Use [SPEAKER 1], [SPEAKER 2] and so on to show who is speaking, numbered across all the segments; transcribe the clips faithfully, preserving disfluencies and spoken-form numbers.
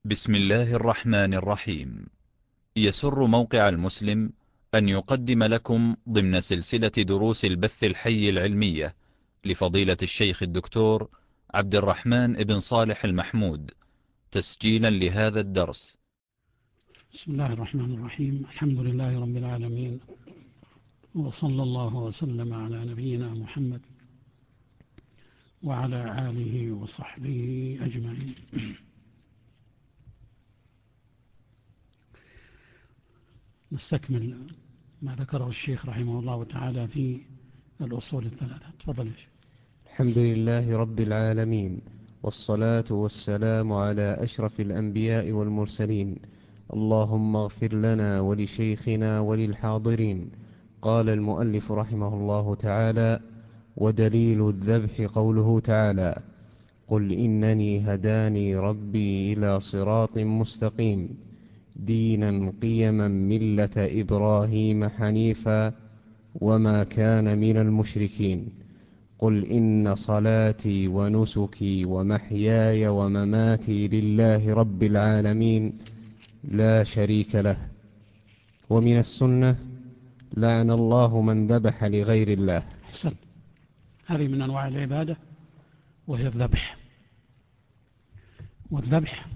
[SPEAKER 1] بسم الله الرحمن الرحيم. يسر موقع المسلم أن يقدم لكم ضمن سلسلة دروس البث الحي العلمية لفضيلة الشيخ الدكتور عبد الرحمن بن صالح المحمود تسجيلا لهذا الدرس.
[SPEAKER 2] بسم الله الرحمن الرحيم. الحمد لله رب العالمين، وصلى الله وسلم على نبينا محمد وعلى آله وصحبه أجمعين. نستكمل ما ذكره الشيخ رحمه الله تعالى في الأصول الثلاثة. تفضل يا شيخ.
[SPEAKER 3] الحمد لله رب العالمين، والصلاة والسلام على أشرف الأنبياء والمرسلين. اللهم اغفر لنا ولشيخنا وللحاضرين. قال المؤلف رحمه الله تعالى: ودليل الذبح قوله تعالى: قل إنني هداني ربي إلى صراط مستقيم دينا قيما ملة إبراهيم حنيفا وما كان من المشركين. قل إن صلاتي ونسكي ومحياي ومماتي لله رب العالمين لا شريك له. ومن السنة: لعن الله من ذبح لغير الله.
[SPEAKER 2] حسن. هذه من أنواع العبادة وهي الذبح، والذبح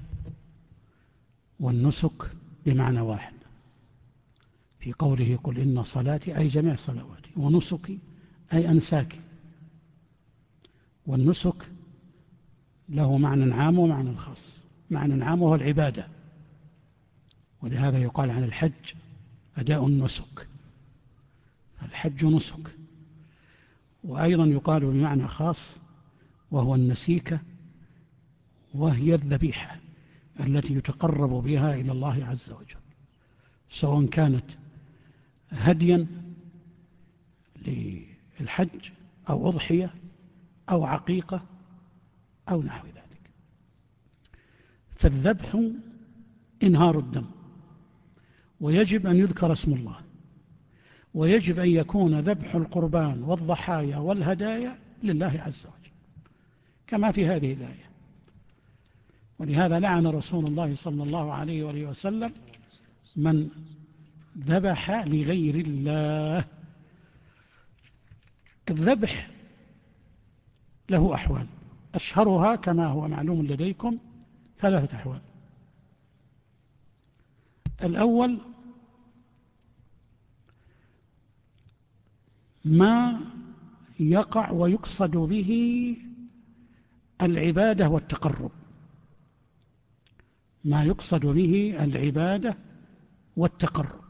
[SPEAKER 2] والنسك بمعنى واحد في قوله قل إن صلاتي أي جميع صلواتي، ونسكي أي أنساكي. والنسك له معنى عام ومعنى خاص. معنى عام وهو العبادة، ولهذا يقال عن الحج أداء النسك، الحج نسك. وأيضا يقال بمعنى خاص وهو النسيكة، وهي الذبيحة التي يتقرب بها إلى الله عز وجل، سواء كانت هديا للحج أو أضحية أو عقيقة أو نحو ذلك. فالذبح إنهار الدم، ويجب أن يذكر اسم الله، ويجب أن يكون ذبح القربان والضحايا والهدايا لله عز وجل كما في هذه الآية. ولهذا لعن رسول الله صلى الله عليه وآله وسلم من ذبح لغير الله. الذبح له أحوال، أشهرها كما هو معلوم لديكم ثلاثة أحوال. الأول ما يقع ويقصد به العبادة والتقرب، ما يقصد به العبادة والتقرب،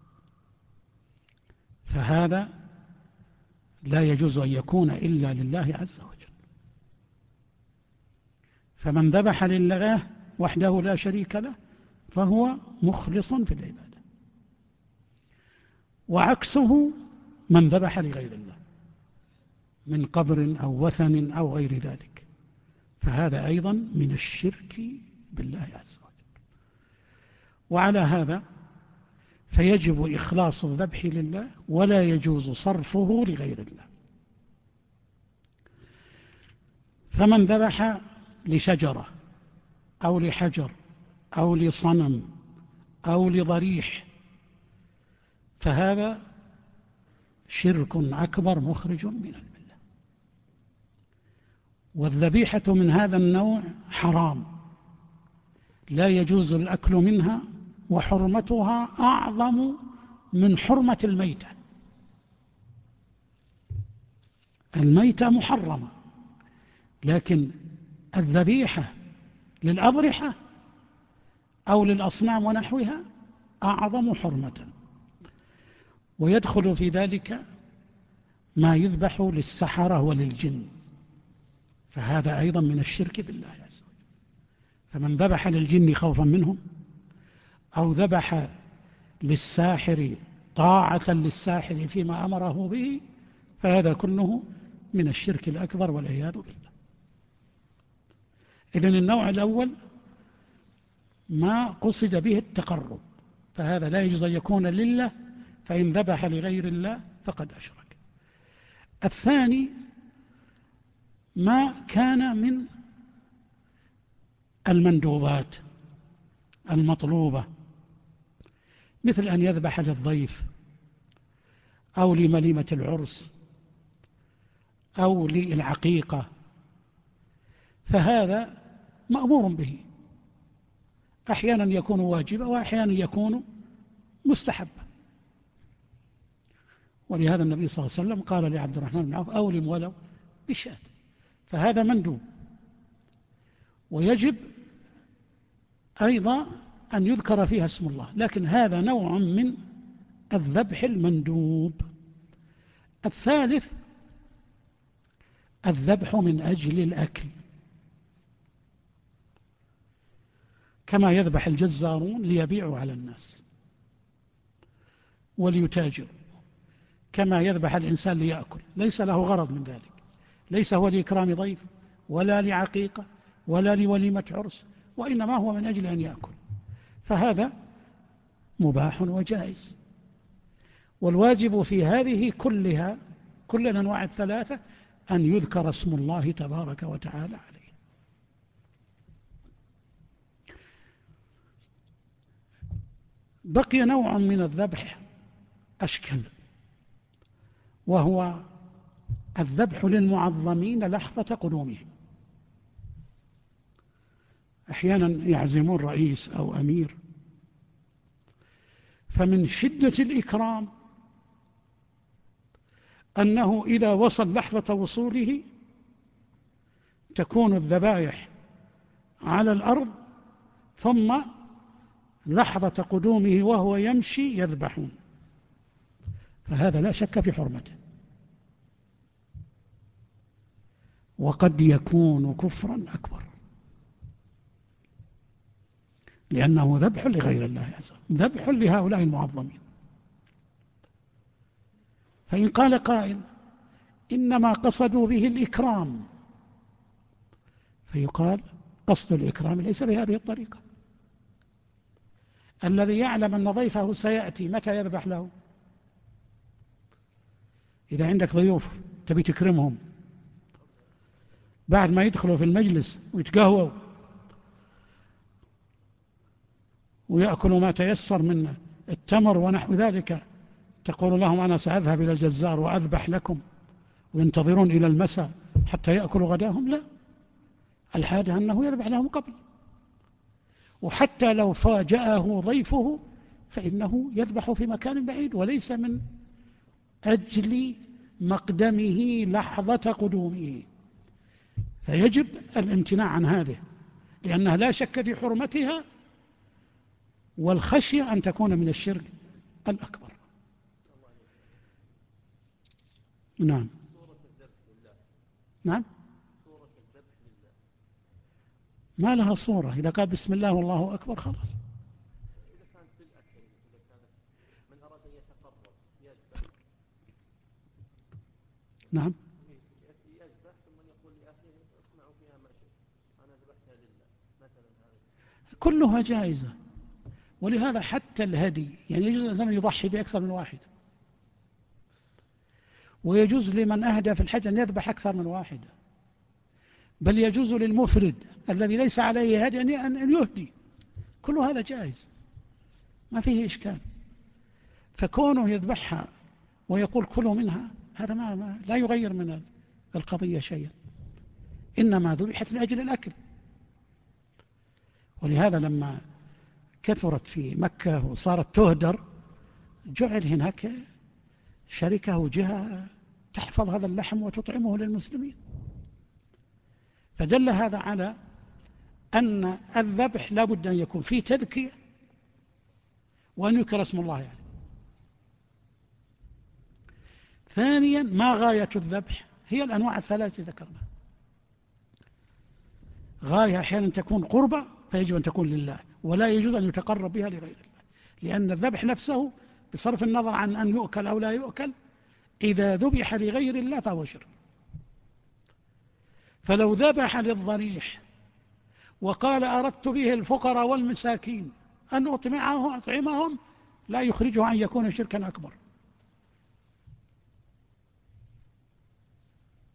[SPEAKER 2] فهذا لا يجوز أن يكون إلا لله عز وجل. فمن ذبح لله وحده لا شريك له فهو مخلص في العبادة، وعكسه من ذبح لغير الله من قبر أو وثن أو غير ذلك، فهذا أيضا من الشرك بالله عز وجل. وعلى هذا فيجب إخلاص الذبح لله، ولا يجوز صرفه لغير الله. فمن ذبح لشجرة أو لحجر أو لصنم أو لضريح فهذا شرك أكبر مخرج من الملة. والذبيحة من هذا النوع حرام، لا يجوز الأكل منها، وحرمتها أعظم من حرمة الميتة. الميتة محرمة، لكن الذبيحة للأضرحة أو للأصنام ونحوها أعظم حرمة. ويدخل في ذلك ما يذبح للسحرة وللجن، فهذا أيضا من الشرك بالله عز وجل. فمن ذبح للجن خوفا منهم، أو ذبح للساحر طاعة للساحر فيما أمره به، فهذا كله من الشرك الأكبر والعياذ بالله. إذن النوع الأول ما قصد به التقرب، فهذا لا يجوز أن يكون لله، فإن ذبح لغير الله فقد أشرك. الثاني ما كان من المندوبات المطلوبة، مثل أن يذبح للضيف أو لمليمة العرس أو للعقيقة، فهذا مأمور به، أحيانا يكون واجبا وأحيانا يكون مستحبا. ولهذا النبي صلى الله عليه وسلم قال لعبد الرحمن بن عوف: أولم ولو بشاة. فهذا مندوب. ويجب أيضا أن يذكر فيها اسم الله، لكن هذا نوع من الذبح المندوب. الثالث الذبح من أجل الأكل، كما يذبح الجزارون ليبيعوا على الناس وليتاجروا، كما يذبح الإنسان ليأكل، ليس له غرض من ذلك، ليس هو لإكرام ضيف ولا لعقيقة ولا لوليمة عرس، وإنما هو من أجل أن يأكل، فهذا مباح وجائز. والواجب في هذه كلها، كل الأنواع الثلاثة، أن يذكر اسم الله تبارك وتعالى عليه. بقي نوع من الذبح أشكل، وهو الذبح للمعظمين لحظة قدومهم. أحيانا يعزمون رئيس أو أمير، فمن شدة الإكرام أنه إذا وصل لحظة وصوله تكون الذبائح على الأرض، ثم لحظة قدومه وهو يمشي يذبحون، فهذا لا شك في حرمته، وقد يكون كفرا أكبر، لأنه ذبح لغير الله عز وجل، ذبح لهؤلاء المعظمين. فإن قال قائل: إنما قصدوا به الإكرام، فيقال: قصد الإكرام ليس بهذه الطريقة. الذي يعلم أن ضيفه سيأتي متى يذبح له؟ إذا عندك ضيوف تبي تكرمهم بعد ما يدخلوا في المجلس ويتقهووا ويأكلوا ما تيسر من التمر ونحو ذلك، تقول لهم: أنا سأذهب إلى الجزار وأذبح لكم، وينتظرون إلى المساء حتى يأكلوا غداهم؟ لا، الحاجة أنه يذبح لهم قبل. وحتى لو فاجأه ضيفه فإنه يذبح في مكان بعيد، وليس من أجل مقدمه لحظة قدومه. فيجب الامتناع عن هذه، لأنها لا شك في حرمتها، والخشية أن تكون من الشرك الأكبر. نعم نعم ما لها صورة، إذا قال بسم الله والله أكبر خلاص. نعم كلها جائزة. ولهذا حتى الهدي، يعني يجوز الإنسان يضحي بأكثر من واحد، ويجوز لمن أهدى في الحج أن يذبح أكثر من واحد، بل يجوز للمفرد الذي ليس عليه هدي أن يهدي، كل هذا جائز ما فيه إشكال. فكونه يذبحها ويقول كلوا منها، هذا ما, ما لا يغير من القضية شيئا، إنما ذبحت لأجل الأكل. ولهذا لما كثرت في مكة وصارت تهدر، جعل هناك شركة وجهة تحفظ هذا اللحم وتطعمه للمسلمين. فدل هذا على أن الذبح لا بد أن يكون فيه تذكية وأن يذكر اسم الله يعني. ثانيا، ما غاية الذبح؟ هي الأنواع الثلاثة ذكرنا. غاية أحيانا تكون قربة فيجب أن تكون لله، ولا يجوز أن يتقرب بها لغير الله، لأن الذبح نفسه بصرف النظر عن أن يؤكل أو لا يؤكل، إذا ذبح لغير الله فهو شرك. فلو ذبح للضريح وقال أردت به الفقراء والمساكين أن أطعمهم أطعمهم، لا يخرجه أن يكون شركا أكبر.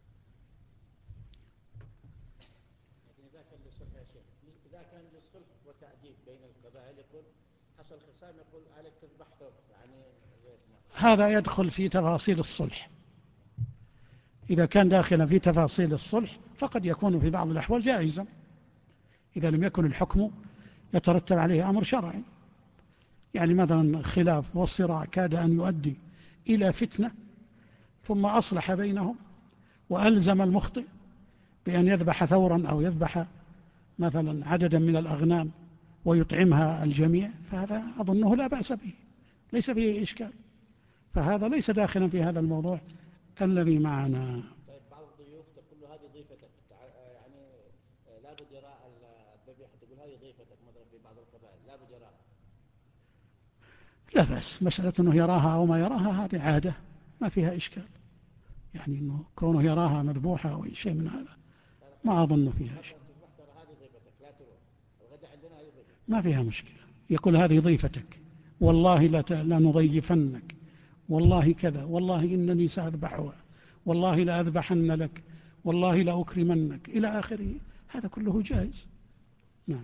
[SPEAKER 4] إذا كان للصلح يا شيخ، إذا كان للصلح وتأديب بين القبائل، يقول حصل خصام يقول عليك تذبح ثوب يعني.
[SPEAKER 2] هذا يدخل في تفاصيل الصلح. إذا كان داخلا في تفاصيل الصلح فقد يكون في بعض الأحوال جائزا إذا لم يكن الحكم يترتب عليه أمر شرعي. يعني مثلا خلاف وصراع كاد أن يؤدي إلى فتنة ثم أصلح بينهم وألزم المخطئ بأن يذبح ثورا أو يذبح مثلا عددا من الأغنام ويطعمها الجميع، فهذا أظنه لا بأس به، ليس فيه إشكال، فهذا ليس داخلا في هذا الموضوع الذي معنا.
[SPEAKER 4] طيب بعض الضيوف تقول له هذه ضيفتك، يعني لابد يراء الذبيحة، تقول هذه ضيفتك مثلا في بعض القبائل لابد يراء.
[SPEAKER 2] لا بأس، مسألة أنه يراها أو ما يراها هذه عادة ما فيها إشكال، يعني أنه كونه يراها مذبوحة أو شيء من هذا ما أظن فيها إشكال، ما فيها مشكلة. يقول هذه ضيفتك، والله لا لا نضيفنك، والله كذا، والله إنني سأذبحها، والله لا أذبحن لك، والله لا أكرمنك إلى آخره، هذا كله جائز. نعم.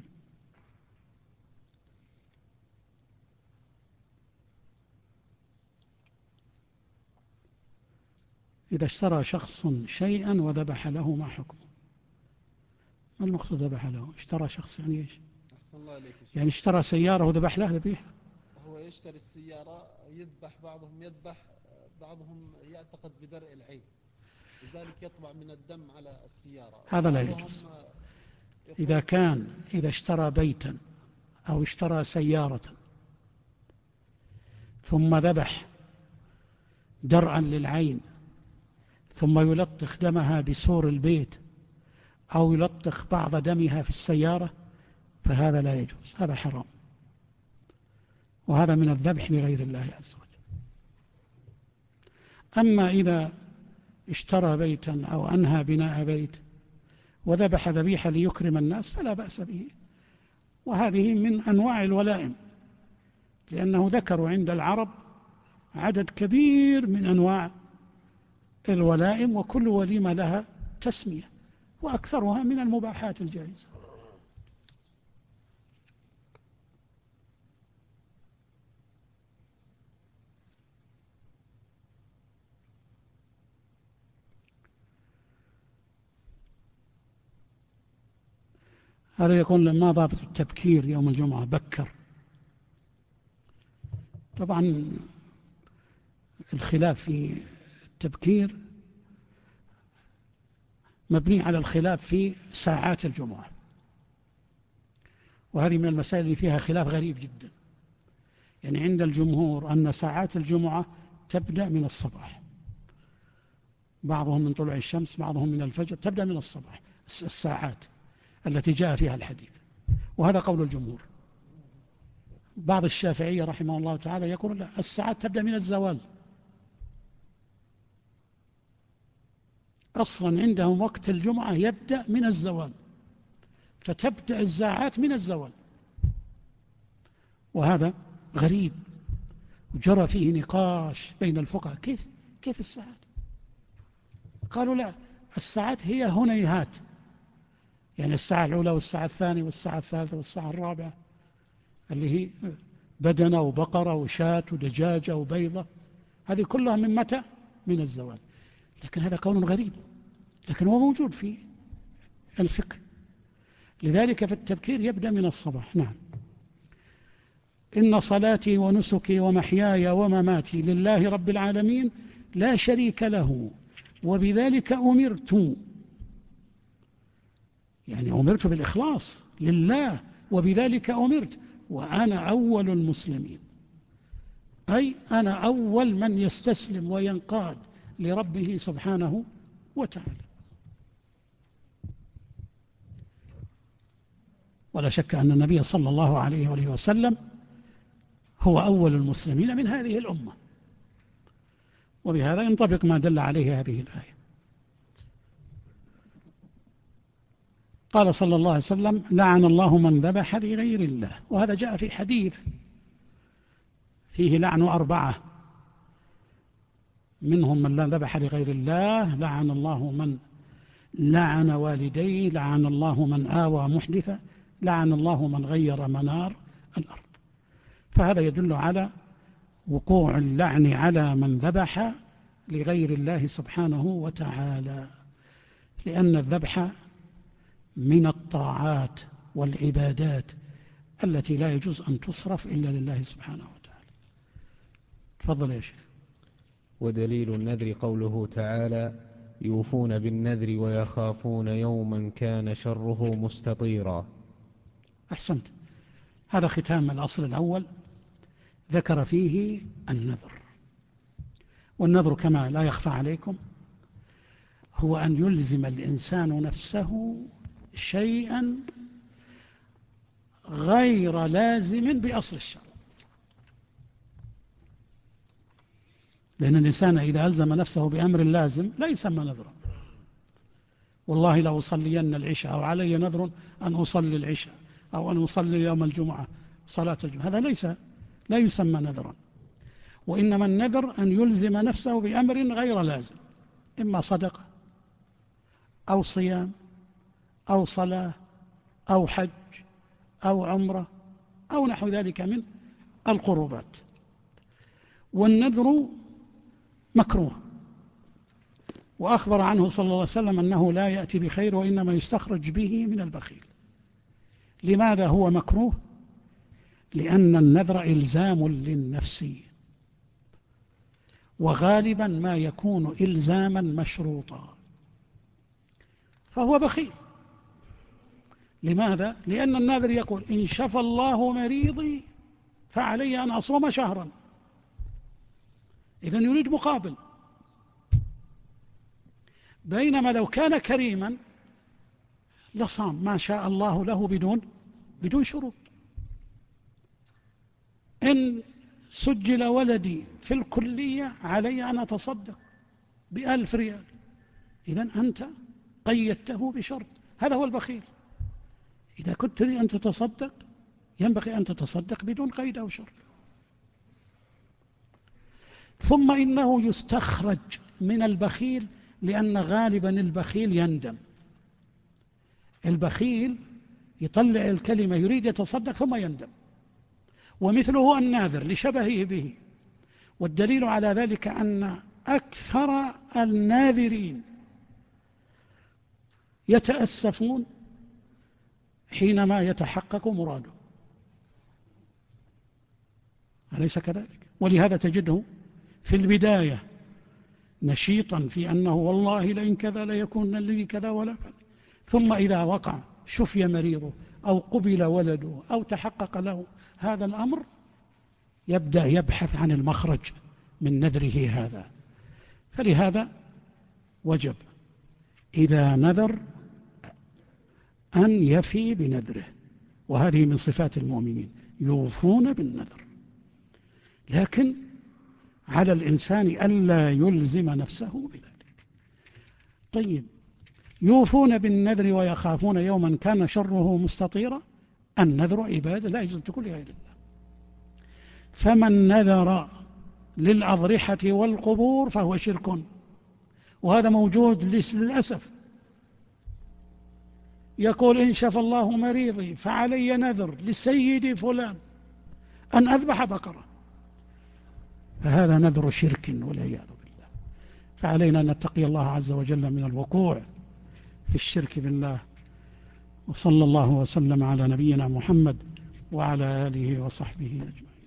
[SPEAKER 2] إذا اشترى شخص شيئا وذبح له ما حكمه؟ ما المقصود ذبح له؟ اشترى شخص يعني إيش؟
[SPEAKER 5] أحسن الله عليك.
[SPEAKER 2] يعني اشترى سيارة وذبح له ذبيحة؟
[SPEAKER 5] هو يشتري السيارة يذبح، بعضهم يذبح، بعضهم يعتقد بدرء العين، لذلك يطبع من الدم على السيارة.
[SPEAKER 2] هذا لا يجوز. إذا كان إذا اشترى بيتا أو اشترى سيارة ثم ذبح درعا للعين ثم يلطخ دمها بسور البيت أو يلطخ بعض دمها في السيارة فهذا لا يجوز، هذا حرام، وهذا من الذبح لغير الله عز وجل. أما إذا اشترى بيتا أو أنهى بناء بيت وذبح ذبيحة ليكرم الناس فلا بأس به، وهذه من أنواع الولائم، لأنه ذكروا عند العرب عدد كبير من أنواع الولائم، وكل وليمة لها تسمية، وأكثرها من المباحات الجائزة. هذا يقول لما ضابط التبكير يوم الجمعة بكر؟ طبعا الخلاف في التبكير مبني على الخلاف في ساعات الجمعة، وهذه من المسائل اللي فيها خلاف غريب جدا. يعني عند الجمهور أن ساعات الجمعة تبدأ من الصباح، بعضهم من طلوع الشمس، بعضهم من الفجر، تبدأ من الصباح الساعات التي جاء فيها الحديث، وهذا قول الجمهور. بعض الشافعية رحمه الله تعالى يقول لا، الساعات تبدأ من الزوال، أصلا عندهم وقت الجمعة يبدأ من الزوال، فتبدأ الساعات من الزوال، وهذا غريب وجرى فيه نقاش بين الفقهاء، كيف كيف الساعات؟ قالوا لا، الساعات هي هنيهات، يعني الساعة الأولى والساعة الثانية والساعة الثالثة والساعة الرابعة، اللي هي بدنة وبقرة وشاة ودجاجة وبيضة، هذه كلها من متى؟ من الزوال. لكن هذا قول غريب، لكن هو موجود في الفقه. لذلك في التبكير يبدأ من الصباح. نعم. إن صلاتي ونسكي ومحياي ومماتي لله رب العالمين لا شريك له وبذلك أمرت، يعني أمرت بالإخلاص لله وبذلك أمرت وأنا أول المسلمين، أي أنا أول من يستسلم وينقاد لربه سبحانه وتعالى. ولا شك أن النبي صلى الله عليه وآله وسلم هو أول المسلمين من هذه الأمة، وبهذا ينطبق ما دل عليه هذه الآية. قال صلى الله عليه وسلم لعن الله من ذبح لغير الله، وهذا جاء في حديث فيه لعن أربعة، منهم من ذبح لغير الله، لعن الله من لعن والديه، لعن الله من آوى محدثا، لعن الله من غير منار الأرض. فهذا يدل على وقوع اللعن على من ذبح لغير الله سبحانه وتعالى، لأن الذبح من الطاعات والعبادات التي لا يجوز أن تصرف إلا لله سبحانه وتعالى. تفضل يا شيخ.
[SPEAKER 3] ودليل النذر قوله تعالى: يوفون بالنذر ويخافون يوما كان شره مستطيرا.
[SPEAKER 2] أحسنت. هذا ختام الأصل الأول، ذكر فيه النذر. والنذر كما لا يخفى عليكم هو أن يلزم الإنسان نفسه شيئا غير لازم بأصل الشرع. لأن الإنسان إذا ألزم نفسه بأمر لازم لا يسمى نذرا. والله لو أصلين العشاء أو علي نذر أن أصلي العشاء أو أن أصلي يوم الجمعة صلاة الجمعة، هذا ليس لا يسمى نذرا. وإنما النذر أن يلزم نفسه بأمر غير لازم، إما صدقة أو صيام أو صلاة أو حج أو عمرة أو نحو ذلك من القربات. والنذر مكروه، وأخبر عنه صلى الله عليه وسلم أنه لا يأتي بخير وإنما يستخرج به من البخيل. لماذا هو مكروه؟ لأن النذر إلزام للنفس، وغالبا ما يكون إلزاما مشروطا، فهو بخيل. لماذا؟ لأن الناذر يقول: إن شفى الله مريضي فعلي أن أصوم شهرا. إذن يريد مقابل. بينما لو كان كريما لصام ما شاء الله له بدون بدون شروط. إن سجل ولدي في الكلية علي أن أتصدق بألف ريال. إذن أنت قيدته بشرط. هذا هو البخيل. إذا كنت تريد أن تتصدق ينبغي أن تتصدق بدون قيد أو شرط. ثم إنه يستخرج من البخيل، لأن غالبا البخيل يندم. البخيل يطلع الكلمة يريد يتصدق ثم يندم. ومثله الناذر لشبهه به. والدليل على ذلك أن أكثر الناذرين يتأسفون حينما يتحقق مراده، أليس كذلك؟ ولهذا تجده في البداية نشيطا في أنه والله لئن كذا ليكون لي كذا ولا فعل. ثم إذا وقع شفي مريضه أو قبل ولده أو تحقق له هذا الأمر يبدأ يبحث عن المخرج من نذره هذا. فلهذا وجب إذا نذر أن يفي بنذره، وهذه من صفات المؤمنين يوفون بالنذر. لكن على الإنسان ألا يلزم نفسه بذلك. طيب، يوفون بالنذر ويخافون يوما كان شره مستطيرا. النذر عبادة لا يجوز تكون لغير الله. فمن نذر للأضرحة والقبور فهو شرك، وهذا موجود للأسف. يقول: إن شفى الله مريضي فعلي نذر لسيدي فلان أن أذبح بقرة. فهذا نذر شرك والعياذ بالله. فعلينا أن نتقي الله عز وجل من الوقوع في الشرك بالله. وصلى الله وسلم على نبينا محمد وعلى آله وصحبه أجمعين.